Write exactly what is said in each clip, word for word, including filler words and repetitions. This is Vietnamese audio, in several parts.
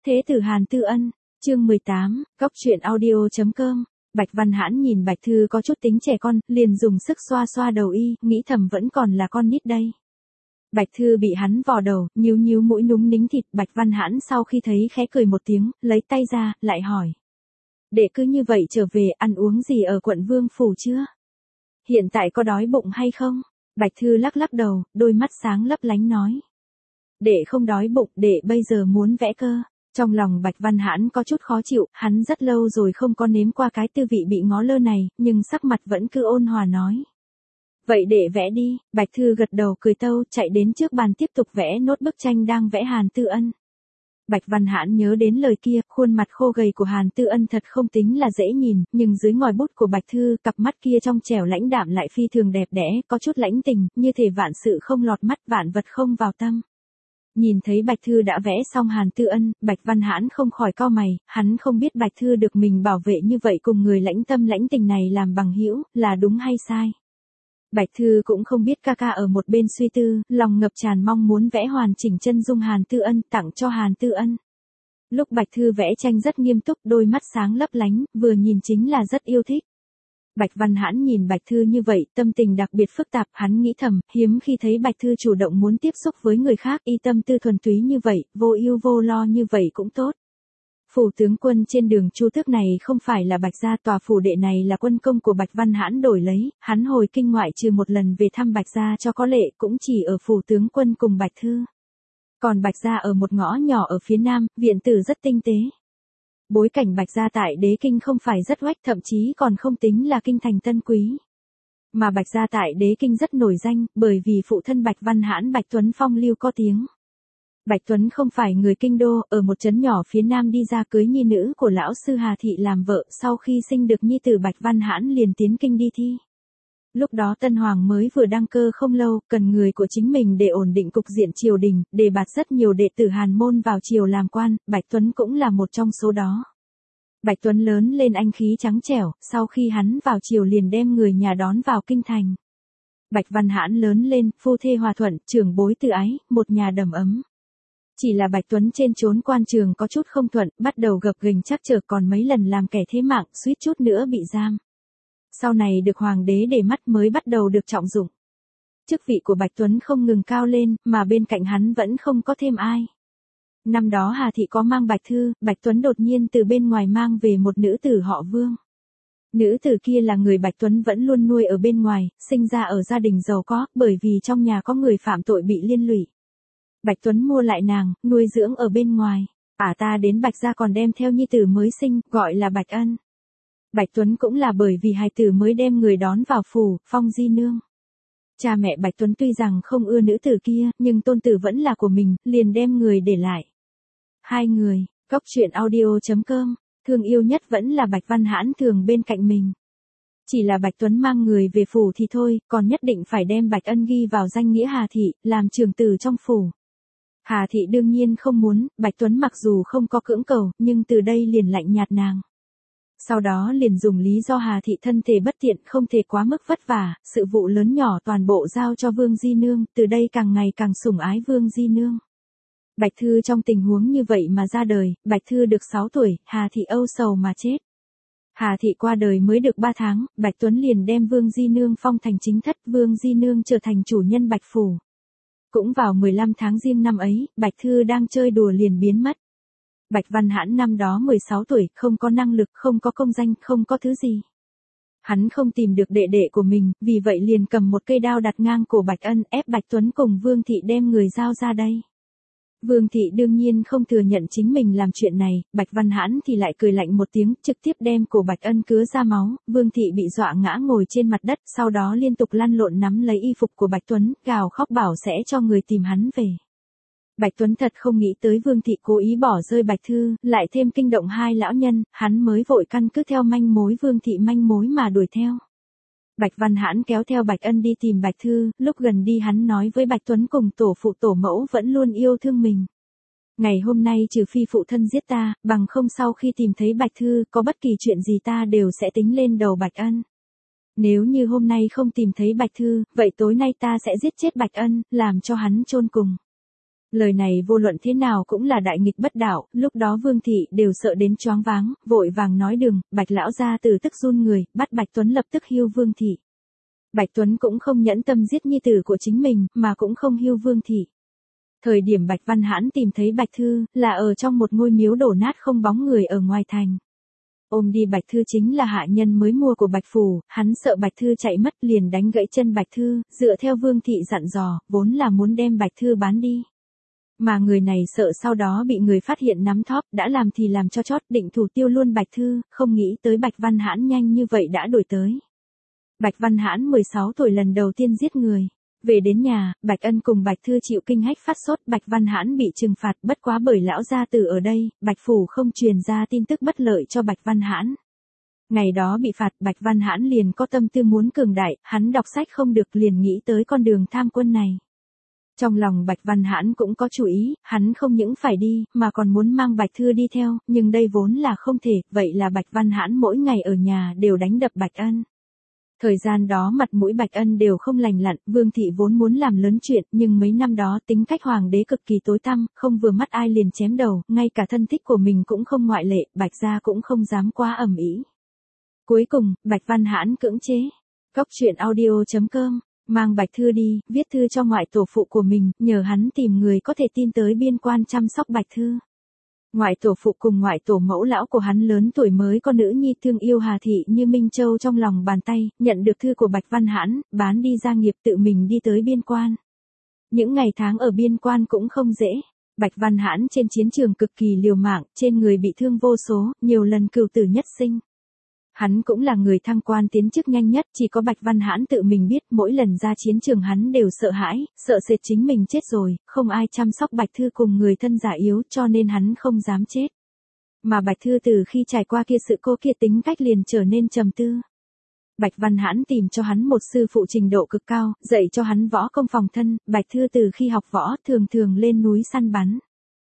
Thế tử Hàn Tư Ân, chương mười tám, góc truyện audio.com. Bạch Văn Hãn nhìn Bạch Thư có chút tính trẻ con, liền dùng sức xoa xoa đầu y, nghĩ thầm vẫn còn là con nít đây. Bạch Thư bị hắn vò đầu, nhíu nhíu mũi núng nính thịt. Bạch Văn Hãn sau khi thấy khẽ cười một tiếng, lấy tay ra, lại hỏi. Đệ cứ như vậy trở về, ăn uống gì ở quận Vương Phủ chưa? Hiện tại có đói bụng hay không? Bạch Thư lắc lắc đầu, đôi mắt sáng lấp lánh nói. Đệ không đói bụng, đệ bây giờ muốn vẽ cơ. Trong lòng Bạch Văn Hãn có chút khó chịu, hắn rất lâu rồi không có nếm qua cái tư vị bị ngó lơ này, nhưng sắc mặt vẫn cứ ôn hòa nói. Vậy để vẽ đi. Bạch Thư gật đầu cười tâu, chạy đến trước bàn tiếp tục vẽ nốt bức tranh đang vẽ Hàn Tư Ân. Bạch Văn Hãn nhớ đến lời kia, khuôn mặt khô gầy của Hàn Tư Ân thật không tính là dễ nhìn, nhưng dưới ngòi bút của Bạch Thư, cặp mắt kia trong trẻo lãnh đạm lại phi thường đẹp đẽ, có chút lãnh tình, như thể vạn sự không lọt mắt, vạn vật không vào tâm. Nhìn thấy Bạch Thư đã vẽ xong Hàn Tư Ân, Bạch Văn Hãn không khỏi cau mày, hắn không biết Bạch Thư được mình bảo vệ như vậy cùng người lãnh tâm lãnh tình này làm bằng hữu, là đúng hay sai. Bạch Thư cũng không biết ca ca ở một bên suy tư, lòng ngập tràn mong muốn vẽ hoàn chỉnh chân dung Hàn Tư Ân tặng cho Hàn Tư Ân. Lúc Bạch Thư vẽ tranh rất nghiêm túc, đôi mắt sáng lấp lánh, vừa nhìn chính là rất yêu thích. Bạch Văn Hãn nhìn Bạch Thư như vậy, tâm tình đặc biệt phức tạp, hắn nghĩ thầm, hiếm khi thấy Bạch Thư chủ động muốn tiếp xúc với người khác, y tâm tư thuần túy như vậy, vô ưu vô lo như vậy cũng tốt. Phủ tướng quân trên đường Chu Tước này không phải là Bạch gia, tòa phủ đệ này là quân công của Bạch Văn Hãn đổi lấy, hắn hồi kinh ngoại trừ một lần về thăm Bạch gia cho có lệ cũng chỉ ở phủ tướng quân cùng Bạch Thư. Còn Bạch gia ở một ngõ nhỏ ở phía nam, viện tử rất tinh tế. Bối cảnh Bạch gia tại Đế Kinh không phải rất oách, thậm chí còn không tính là kinh thành tân quý. Mà Bạch gia tại Đế Kinh rất nổi danh, bởi vì phụ thân Bạch Văn Hãn Bạch Tuấn phong lưu có tiếng. Bạch Tuấn không phải người kinh đô, ở một trấn nhỏ phía nam đi ra cưới nhi nữ của lão sư Hà Thị làm vợ, sau khi sinh được nhi tử Bạch Văn Hãn liền tiến kinh đi thi. Lúc đó Tân Hoàng mới vừa đăng cơ không lâu, cần người của chính mình để ổn định cục diện triều đình, đề bạt rất nhiều đệ tử Hàn môn vào triều làm quan, Bạch Tuấn cũng là một trong số đó. Bạch Tuấn lớn lên anh khí trắng trẻo, sau khi hắn vào triều liền đem người nhà đón vào kinh thành. Bạch Văn Hãn lớn lên, phu thê hòa thuận, trưởng bối tự ái, một nhà đầm ấm. Chỉ là Bạch Tuấn trên chốn quan trường có chút không thuận, bắt đầu gập ghềnh trắc trở, còn mấy lần làm kẻ thế mạng, suýt chút nữa bị giam. Sau này được hoàng đế để mắt mới bắt đầu được trọng dụng. Chức vị của Bạch Tuấn không ngừng cao lên, mà bên cạnh hắn vẫn không có thêm ai. Năm đó Hà Thị có mang Bạch Thư, Bạch Tuấn đột nhiên từ bên ngoài mang về một nữ tử họ Vương. Nữ tử kia là người Bạch Tuấn vẫn luôn nuôi ở bên ngoài, sinh ra ở gia đình giàu có, bởi vì trong nhà có người phạm tội bị liên lụy. Bạch Tuấn mua lại nàng, nuôi dưỡng ở bên ngoài. Ả ta đến Bạch gia còn đem theo nhi tử mới sinh, gọi là Bạch Ân. Bạch Tuấn cũng là bởi vì hài tử mới đem người đón vào phủ, phong di nương. Cha mẹ Bạch Tuấn tuy rằng không ưa nữ tử kia, nhưng tôn tử vẫn là của mình, liền đem người để lại. Hai người, góc truyện audio.com, thương yêu nhất vẫn là Bạch Văn Hãn thường bên cạnh mình. Chỉ là Bạch Tuấn mang người về phủ thì thôi, còn nhất định phải đem Bạch Ân ghi vào danh nghĩa Hà Thị, làm trưởng tử trong phủ. Hà Thị đương nhiên không muốn, Bạch Tuấn mặc dù không có cưỡng cầu, nhưng từ đây liền lạnh nhạt nàng. Sau đó liền dùng lý do Hà Thị thân thể bất tiện, không thể quá mức vất vả, sự vụ lớn nhỏ toàn bộ giao cho Vương Di Nương, từ đây càng ngày càng sủng ái Vương Di Nương. Bạch Thư trong tình huống như vậy mà ra đời, Bạch Thư được sáu tuổi, Hà Thị âu sầu mà chết. Hà Thị qua đời mới được ba tháng, Bạch Tuấn liền đem Vương Di Nương phong thành chính thất, Vương Di Nương trở thành chủ nhân Bạch Phủ. Cũng vào mười lăm tháng Giêng năm ấy, Bạch Thư đang chơi đùa liền biến mất. Bạch Văn Hãn năm đó mười sáu tuổi, không có năng lực, không có công danh, không có thứ gì. Hắn không tìm được đệ đệ của mình, vì vậy liền cầm một cây đao đặt ngang cổ Bạch Ân, ép Bạch Tuấn cùng Vương Thị đem người giao ra đây. Vương Thị đương nhiên không thừa nhận chính mình làm chuyện này, Bạch Văn Hãn thì lại cười lạnh một tiếng, trực tiếp đem cổ Bạch Ân cứa ra máu, Vương Thị bị dọa ngã ngồi trên mặt đất, sau đó liên tục lăn lộn nắm lấy y phục của Bạch Tuấn, gào khóc bảo sẽ cho người tìm hắn về. Bạch Tuấn thật không nghĩ tới Vương Thị cố ý bỏ rơi Bạch Thư, lại thêm kinh động hai lão nhân, hắn mới vội căn cứ theo manh mối Vương Thị manh mối mà đuổi theo. Bạch Văn Hãn kéo theo Bạch Ân đi tìm Bạch Thư, lúc gần đi hắn nói với Bạch Tuấn cùng tổ phụ tổ mẫu vẫn luôn yêu thương mình. Ngày hôm nay trừ phi phụ thân giết ta, bằng không sau khi tìm thấy Bạch Thư, có bất kỳ chuyện gì ta đều sẽ tính lên đầu Bạch Ân. Nếu như hôm nay không tìm thấy Bạch Thư, vậy tối nay ta sẽ giết chết Bạch Ân, làm cho hắn chôn cùng. Lời này vô luận thế nào cũng là đại nghịch bất đạo, lúc đó Vương thị đều sợ đến choáng váng, vội vàng nói đừng, Bạch lão gia tử tức run người, bắt Bạch Tuấn lập tức hiêu Vương thị. Bạch Tuấn cũng không nhẫn tâm giết nhi tử của chính mình, mà cũng không hiêu Vương thị. Thời điểm Bạch Văn Hãn tìm thấy Bạch Thư, là ở trong một ngôi miếu đổ nát không bóng người ở ngoài thành. Ôm đi Bạch Thư chính là hạ nhân mới mua của Bạch Phủ, hắn sợ Bạch Thư chạy mất liền đánh gãy chân Bạch Thư, dựa theo Vương thị dặn dò, vốn là muốn đem Bạch Thư bán đi. Mà người này sợ sau đó bị người phát hiện nắm thóp, đã làm thì làm cho chót, định thủ tiêu luôn Bạch Thư, không nghĩ tới Bạch Văn Hãn nhanh như vậy đã đuổi tới. Bạch Văn Hãn mười sáu tuổi lần đầu tiên giết người. Về đến nhà, Bạch Ân cùng Bạch Thư chịu kinh hách phát sốt, Bạch Văn Hãn bị trừng phạt bất quá bởi lão gia tử ở đây, Bạch Phủ không truyền ra tin tức bất lợi cho Bạch Văn Hãn. Ngày đó bị phạt, Bạch Văn Hãn liền có tâm tư muốn cường đại, hắn đọc sách không được liền nghĩ tới con đường tham quân này. Trong lòng Bạch Văn Hãn cũng có chủ ý, hắn không những phải đi, mà còn muốn mang Bạch Thư đi theo, nhưng đây vốn là không thể, vậy là Bạch Văn Hãn mỗi ngày ở nhà đều đánh đập Bạch Ân. Thời gian đó mặt mũi Bạch Ân đều không lành lặn, Vương thị vốn muốn làm lớn chuyện, nhưng mấy năm đó tính cách hoàng đế cực kỳ tối tăm, không vừa mắt ai liền chém đầu, ngay cả thân thích của mình cũng không ngoại lệ, Bạch gia cũng không dám quá ầm ĩ. Cuối cùng, Bạch Văn Hãn cưỡng chế. Góc truyện audio chấm com, mang Bạch Thư đi, viết thư cho ngoại tổ phụ của mình, nhờ hắn tìm người có thể tin tới biên quan chăm sóc Bạch Thư. Ngoại tổ phụ cùng ngoại tổ mẫu lão của hắn lớn tuổi mới có nữ nhi thương yêu Hà Thị như Minh Châu trong lòng bàn tay, nhận được thư của Bạch Văn Hãn, bán đi gia nghiệp tự mình đi tới biên quan. Những ngày tháng ở biên quan cũng không dễ. Bạch Văn Hãn trên chiến trường cực kỳ liều mạng, trên người bị thương vô số, nhiều lần cửu tử nhất sinh. Hắn cũng là người thăng quan tiến chức nhanh nhất, chỉ có Bạch Văn Hãn tự mình biết, mỗi lần ra chiến trường hắn đều sợ hãi, sợ sệt chính mình chết rồi, không ai chăm sóc Bạch Thư cùng người thân già yếu, cho nên hắn không dám chết. Mà Bạch Thư từ khi trải qua kia sự cô kia tính cách liền trở nên trầm tư. Bạch Văn Hãn tìm cho hắn một sư phụ trình độ cực cao, dạy cho hắn võ công phòng thân, Bạch Thư từ khi học võ thường thường lên núi săn bắn.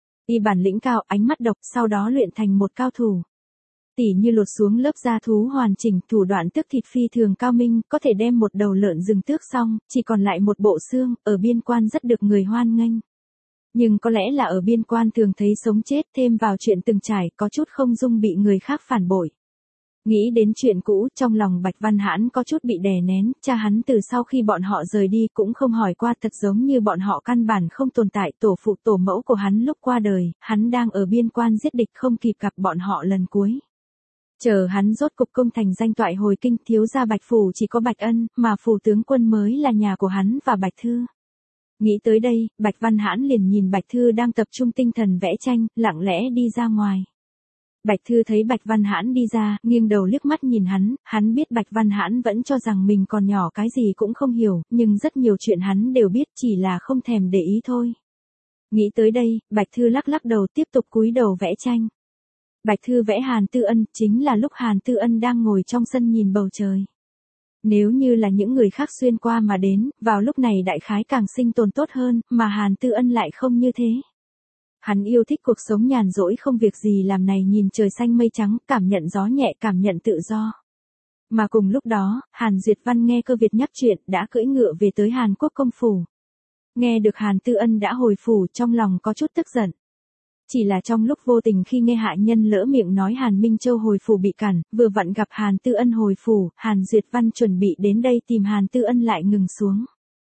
Y bản lĩnh cao, ánh mắt độc, sau đó luyện thành một cao thủ. Tỉ như lột xuống lớp da thú hoàn chỉnh, thủ đoạn tước thịt phi thường cao minh, có thể đem một đầu lợn rừng tước xong, chỉ còn lại một bộ xương, ở biên quan rất được người hoan nghênh. Nhưng có lẽ là ở biên quan thường thấy sống chết, thêm vào chuyện từng trải, có chút không dung bị người khác phản bội. Nghĩ đến chuyện cũ, trong lòng Bạch Văn Hãn có chút bị đè nén, cha hắn từ sau khi bọn họ rời đi cũng không hỏi qua, thật giống như bọn họ căn bản không tồn tại, tổ phụ tổ mẫu của hắn lúc qua đời, hắn đang ở biên quan giết địch không kịp gặp bọn họ lần cuối. Chờ hắn rốt cục công thành danh toại hồi kinh, thiếu gia Bạch Phủ chỉ có Bạch Ân, mà phủ tướng quân mới là nhà của hắn và Bạch Thư. Nghĩ tới đây, Bạch Văn Hãn liền nhìn Bạch Thư đang tập trung tinh thần vẽ tranh, lặng lẽ đi ra ngoài. Bạch Thư thấy Bạch Văn Hãn đi ra, nghiêng đầu liếc mắt nhìn hắn, hắn biết Bạch Văn Hãn vẫn cho rằng mình còn nhỏ cái gì cũng không hiểu, nhưng rất nhiều chuyện hắn đều biết, chỉ là không thèm để ý thôi. Nghĩ tới đây, Bạch Thư lắc lắc đầu tiếp tục cúi đầu vẽ tranh. Bạch Thư vẽ Hàn Tư Ân, chính là lúc Hàn Tư Ân đang ngồi trong sân nhìn bầu trời. Nếu như là những người khác xuyên qua mà đến, vào lúc này đại khái càng sinh tồn tốt hơn, mà Hàn Tư Ân lại không như thế. Hắn yêu thích cuộc sống nhàn rỗi không việc gì làm này, nhìn trời xanh mây trắng, cảm nhận gió nhẹ, cảm nhận tự do. Mà cùng lúc đó, Hàn Duyệt Văn nghe Cơ Việt nhắc chuyện, đã cưỡi ngựa về tới Hàn Quốc công phủ. Nghe được Hàn Tư Ân đã hồi phủ, trong lòng có chút tức giận. Chỉ là trong lúc vô tình khi nghe hạ nhân lỡ miệng nói Hàn Minh Châu hồi phủ bị cản, vừa vặn gặp Hàn Tư Ân hồi phủ, Hàn Duyệt Văn chuẩn bị đến đây tìm Hàn Tư Ân lại ngừng xuống.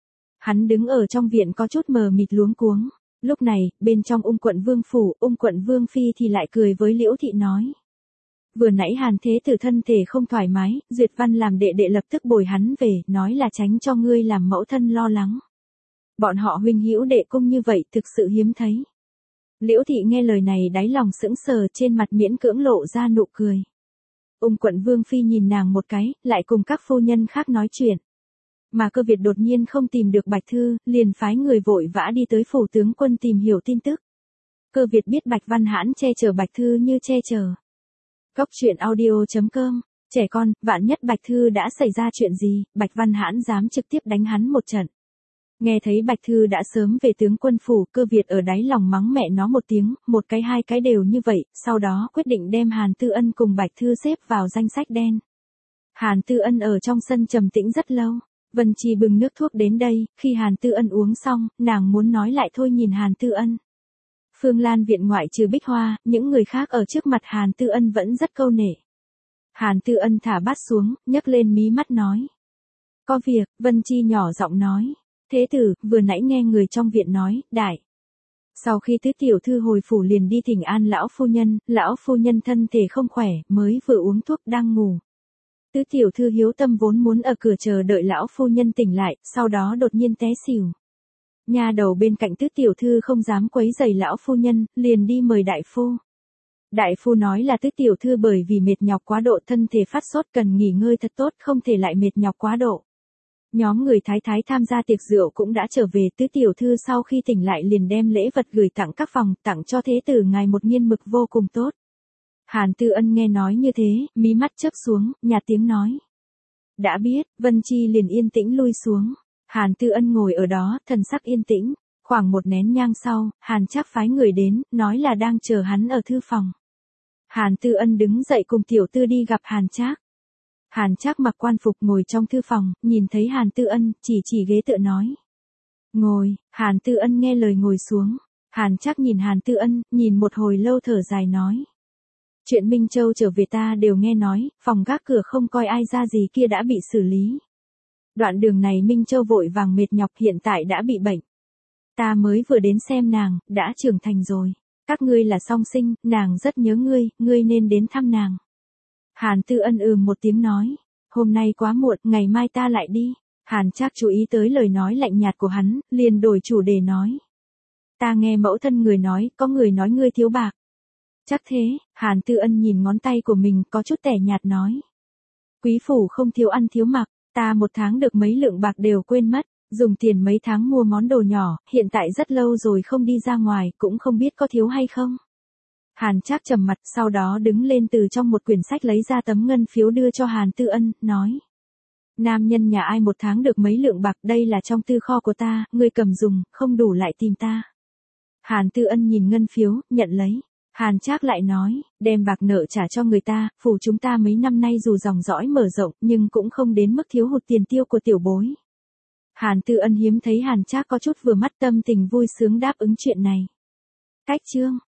Hắn đứng ở trong viện có chút mờ mịt luống cuống. Lúc này, bên trong Ung quận Vương phủ, Ung quận Vương phi thì lại cười với Liễu thị nói: "Vừa nãy Hàn thế tử thân thể không thoải mái, Duyệt Văn làm đệ đệ lập tức bồi hắn về, nói là tránh cho ngươi làm mẫu thân lo lắng. Bọn họ huynh hữu đệ cung như vậy thực sự hiếm thấy." Liễu thị nghe lời này đáy lòng sững sờ, trên mặt miễn cưỡng lộ ra nụ cười. Ung quận Vương phi nhìn nàng một cái, lại cùng các phu nhân khác nói chuyện. Mà Cơ Việt đột nhiên không tìm được Bạch Thư, liền phái người vội vã đi tới phủ tướng quân tìm hiểu tin tức. Cơ Việt biết Bạch Văn Hãn che chở Bạch Thư như che chở. Góc truyện audio chấm com, trẻ con, vạn nhất Bạch Thư đã xảy ra chuyện gì, Bạch Văn Hãn dám trực tiếp đánh hắn một trận. Nghe thấy Bạch Thư đã sớm về tướng quân phủ, Cơ Việt ở đáy lòng mắng mẹ nó một tiếng, một cái hai cái đều như vậy, sau đó quyết định đem Hàn Tư Ân cùng Bạch Thư xếp vào danh sách đen. Hàn Tư Ân ở trong sân trầm tĩnh rất lâu. Vân Chi bưng nước thuốc đến đây, khi Hàn Tư Ân uống xong, nàng muốn nói lại thôi nhìn Hàn Tư Ân. Phương Lan viện ngoại trừ Bích Hoa, những người khác ở trước mặt Hàn Tư Ân vẫn rất câu nể. Hàn Tư Ân thả bát xuống, nhấc lên mí mắt nói. Có việc, Vân Chi nhỏ giọng nói. Thế tử, vừa nãy nghe người trong viện nói, đại. Sau khi tứ tiểu thư hồi phủ liền đi thỉnh an lão phu nhân, lão phu nhân thân thể không khỏe, mới vừa uống thuốc đang ngủ. Tứ tiểu thư hiếu tâm vốn muốn ở cửa chờ đợi lão phu nhân tỉnh lại, sau đó đột nhiên té xỉu. Nha đầu bên cạnh tứ tiểu thư không dám quấy rầy lão phu nhân, liền đi mời đại phu. Đại phu nói là tứ tiểu thư bởi vì mệt nhọc quá độ thân thể phát sốt cần nghỉ ngơi thật tốt, không thể lại mệt nhọc quá độ. Nhóm người thái thái tham gia tiệc rượu cũng đã trở về, tứ tiểu thư sau khi tỉnh lại liền đem lễ vật gửi tặng các phòng, tặng cho thế tử ngài một nghiên mực vô cùng tốt. Hàn Tư Ân nghe nói như thế, mí mắt chớp xuống, nhạt tiếng nói. Đã biết, Vân Chi liền yên tĩnh lui xuống. Hàn Tư Ân ngồi ở đó, thần sắc yên tĩnh. Khoảng một nén nhang sau, Hàn Trác phái người đến, nói là đang chờ hắn ở thư phòng. Hàn Tư Ân đứng dậy cùng tiểu tư đi gặp Hàn Trác. Hàn Trác mặc quan phục ngồi trong thư phòng, nhìn thấy Hàn Tư Ân, chỉ chỉ ghế tựa nói. Ngồi, Hàn Tư Ân nghe lời ngồi xuống. Hàn Trác nhìn Hàn Tư Ân, nhìn một hồi lâu thở dài nói. Chuyện Minh Châu trở về ta đều nghe nói, phòng gác cửa không coi ai ra gì kia đã bị xử lý. Đoạn đường này Minh Châu vội vàng mệt nhọc hiện tại đã bị bệnh. Ta mới vừa đến xem nàng, đã trưởng thành rồi. Các ngươi là song sinh, nàng rất nhớ ngươi, ngươi nên đến thăm nàng. Hàn Tư Ân ừm một tiếng nói. Hôm nay quá muộn, ngày mai ta lại đi. Hàn Trác chú ý tới lời nói lạnh nhạt của hắn, liền đổi chủ đề nói. Ta nghe mẫu thân người nói, có người nói ngươi thiếu bạc. Chắc thế, Hàn Tư Ân nhìn ngón tay của mình có chút tẻ nhạt nói. Quý phủ không thiếu ăn thiếu mặc, ta một tháng được mấy lượng bạc đều quên mất, dùng tiền mấy tháng mua món đồ nhỏ, hiện tại rất lâu rồi không đi ra ngoài, cũng không biết có thiếu hay không. Hàn Trác trầm mặt, sau đó đứng lên từ trong một quyển sách lấy ra tấm ngân phiếu đưa cho Hàn Tư Ân, nói. Nam nhân nhà ai một tháng được mấy lượng bạc, đây là trong tư kho của ta, ngươi cầm dùng, không đủ lại tìm ta. Hàn Tư Ân nhìn ngân phiếu, nhận lấy. Hàn Trác lại nói, đem bạc nợ trả cho người ta, phủ chúng ta mấy năm nay dù dòng dõi mở rộng, nhưng cũng không đến mức thiếu hụt tiền tiêu của tiểu bối. Hàn Tư Ân hiếm thấy Hàn Trác có chút vừa mắt tâm tình vui sướng đáp ứng chuyện này. Cách chương